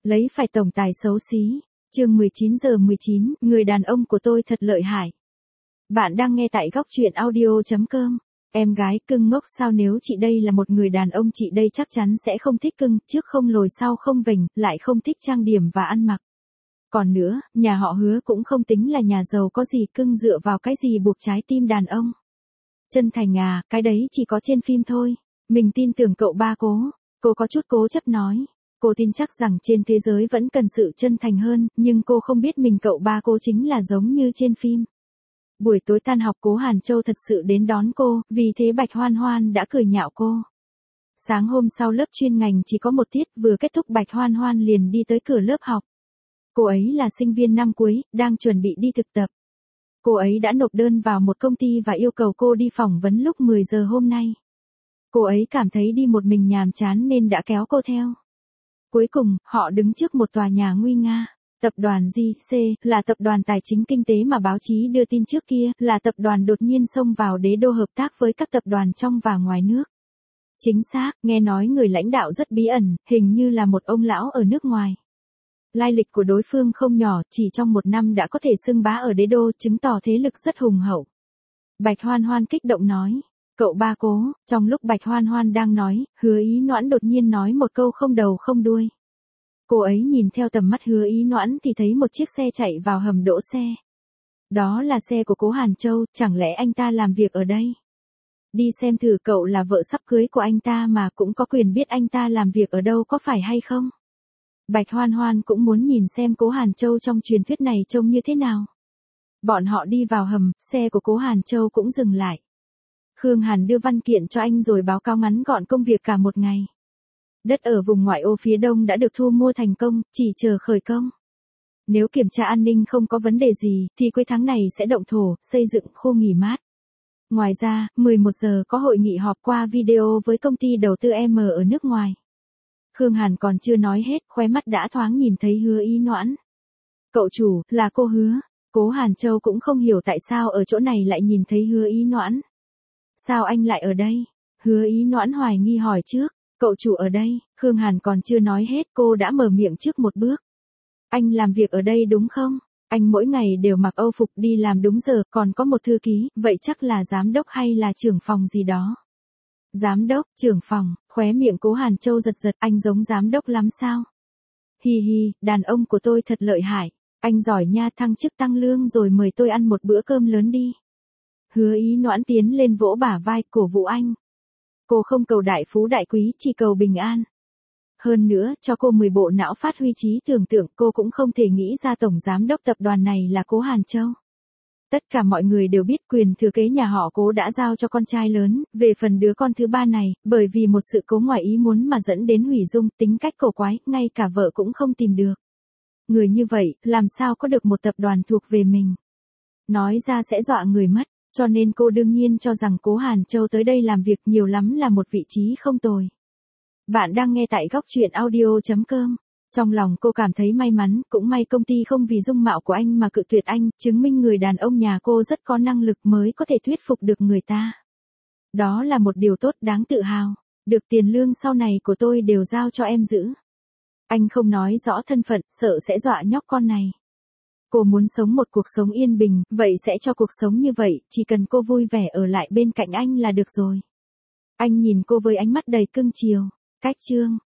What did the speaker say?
Lấy phải tổng tài xấu xí. Chương 19:19, người đàn ông của tôi thật lợi hại. Bạn đang nghe tại góc truyện audio.com. Em gái cưng ngốc sao, nếu chị đây là một người đàn ông chị đây chắc chắn sẽ không thích cưng, trước không lồi sau không vểnh, lại không thích trang điểm và ăn mặc. Còn nữa, nhà họ Hứa cũng không tính là nhà giàu có gì, cưng dựa vào cái gì buộc trái tim đàn ông. Chân thành à, cái đấy chỉ có trên phim thôi. Mình tin tưởng cậu ba cô có chút cố chấp nói. Cô tin chắc rằng trên thế giới vẫn cần sự chân thành hơn, nhưng cô không biết mình cậu ba cô chính là giống như trên phim. Buổi tối tan học Cố Hàn Châu thật sự đến đón cô, vì thế Bạch Hoan Hoan đã cười nhạo cô. Sáng hôm sau lớp chuyên ngành chỉ có một tiết, vừa kết thúc Bạch Hoan Hoan liền đi tới cửa lớp học. Cô ấy là sinh viên năm cuối, đang chuẩn bị đi thực tập. Cô ấy đã nộp đơn vào một công ty và yêu cầu cô đi phỏng vấn lúc 10 giờ hôm nay. Cô ấy cảm thấy đi một mình nhàm chán nên đã kéo cô theo. Cuối cùng, họ đứng trước một tòa nhà nguy nga. Tập đoàn JC, là tập đoàn tài chính kinh tế mà báo chí đưa tin trước kia, là tập đoàn đột nhiên xông vào đế đô hợp tác với các tập đoàn trong và ngoài nước. Chính xác, nghe nói người lãnh đạo rất bí ẩn, hình như là một ông lão ở nước ngoài. Lai lịch của đối phương không nhỏ, chỉ trong một năm đã có thể xưng bá ở đế đô, chứng tỏ thế lực rất hùng hậu. Bạch Hoan Hoan kích động nói. Cậu ba Cố, trong lúc Bạch Hoan Hoan đang nói, Hứa Ý Noãn đột nhiên nói một câu không đầu không đuôi. Cô ấy nhìn theo tầm mắt Hứa Ý Noãn thì thấy một chiếc xe chạy vào hầm đỗ xe. Đó là xe của Cố Hàn Châu, chẳng lẽ anh ta làm việc ở đây? Đi xem thử, cậu là vợ sắp cưới của anh ta mà cũng có quyền biết anh ta làm việc ở đâu, có phải hay không? Bạch Hoan Hoan cũng muốn nhìn xem Cố Hàn Châu trong truyền thuyết này trông như thế nào. Bọn họ đi vào hầm, xe của Cố Hàn Châu cũng dừng lại. Khương Hàn đưa văn kiện cho anh rồi báo cáo ngắn gọn công việc cả một ngày. Đất ở vùng ngoại ô phía đông đã được thu mua thành công, chỉ chờ khởi công. Nếu kiểm tra an ninh không có vấn đề gì, thì cuối tháng này sẽ động thổ, xây dựng khu nghỉ mát. Ngoài ra, 11 giờ có hội nghị họp qua video với công ty đầu tư M ở nước ngoài. Khương Hàn còn chưa nói hết, khóe mắt đã thoáng nhìn thấy Hứa Ý Noãn. Cậu chủ, là cô Hứa. Cố Hàn Châu cũng không hiểu tại sao ở chỗ này lại nhìn thấy Hứa Ý Noãn. Sao anh lại ở đây? Hứa Ý Noãn hoài nghi hỏi trước. Cậu chủ ở đây, Khương Hàn còn chưa nói hết, cô đã mở miệng trước một bước. Anh làm việc ở đây đúng không? Anh mỗi ngày đều mặc âu phục đi làm đúng giờ, còn có một thư ký, vậy chắc là giám đốc hay là trưởng phòng gì đó. Giám đốc, trưởng phòng, khóe miệng Cố Hàn Châu giật giật, anh giống giám đốc lắm sao? Hi hi, đàn ông của tôi thật lợi hại. Anh giỏi nha, thăng chức tăng lương rồi mời tôi ăn một bữa cơm lớn đi. Hứa Ý Noãn tiến lên vỗ bả vai, cổ vũ anh. Cô không cầu đại phú đại quý, chỉ cầu bình an. Hơn nữa, cho cô 10 bộ não phát huy trí tưởng tượng, cô cũng không thể nghĩ ra tổng giám đốc tập đoàn này là Cố Hàn Châu. Tất cả mọi người đều biết quyền thừa kế nhà họ Cố đã giao cho con trai lớn, về phần đứa con thứ ba này, bởi vì một sự cố ngoài ý muốn mà dẫn đến hủy dung, tính cách cổ quái, ngay cả vợ cũng không tìm được. Người như vậy, làm sao có được một tập đoàn thuộc về mình? Nói ra sẽ dọa người mất. Cho nên cô đương nhiên cho rằng Cố Hàn Châu tới đây làm việc nhiều lắm là một vị trí không tồi. Bạn đang nghe tại góc truyện audio.com. Trong lòng cô cảm thấy may mắn, cũng may công ty không vì dung mạo của anh mà cự tuyệt anh, chứng minh người đàn ông nhà cô rất có năng lực mới có thể thuyết phục được người ta. Đó là một điều tốt đáng tự hào. Được tiền lương sau này của tôi đều giao cho em giữ. Anh không nói rõ thân phận, sợ sẽ dọa nhóc con này. Cô muốn sống một cuộc sống yên bình, vậy sẽ cho cuộc sống như vậy, chỉ cần cô vui vẻ ở lại bên cạnh anh là được rồi. Anh nhìn cô với ánh mắt đầy cưng chiều. Cách chương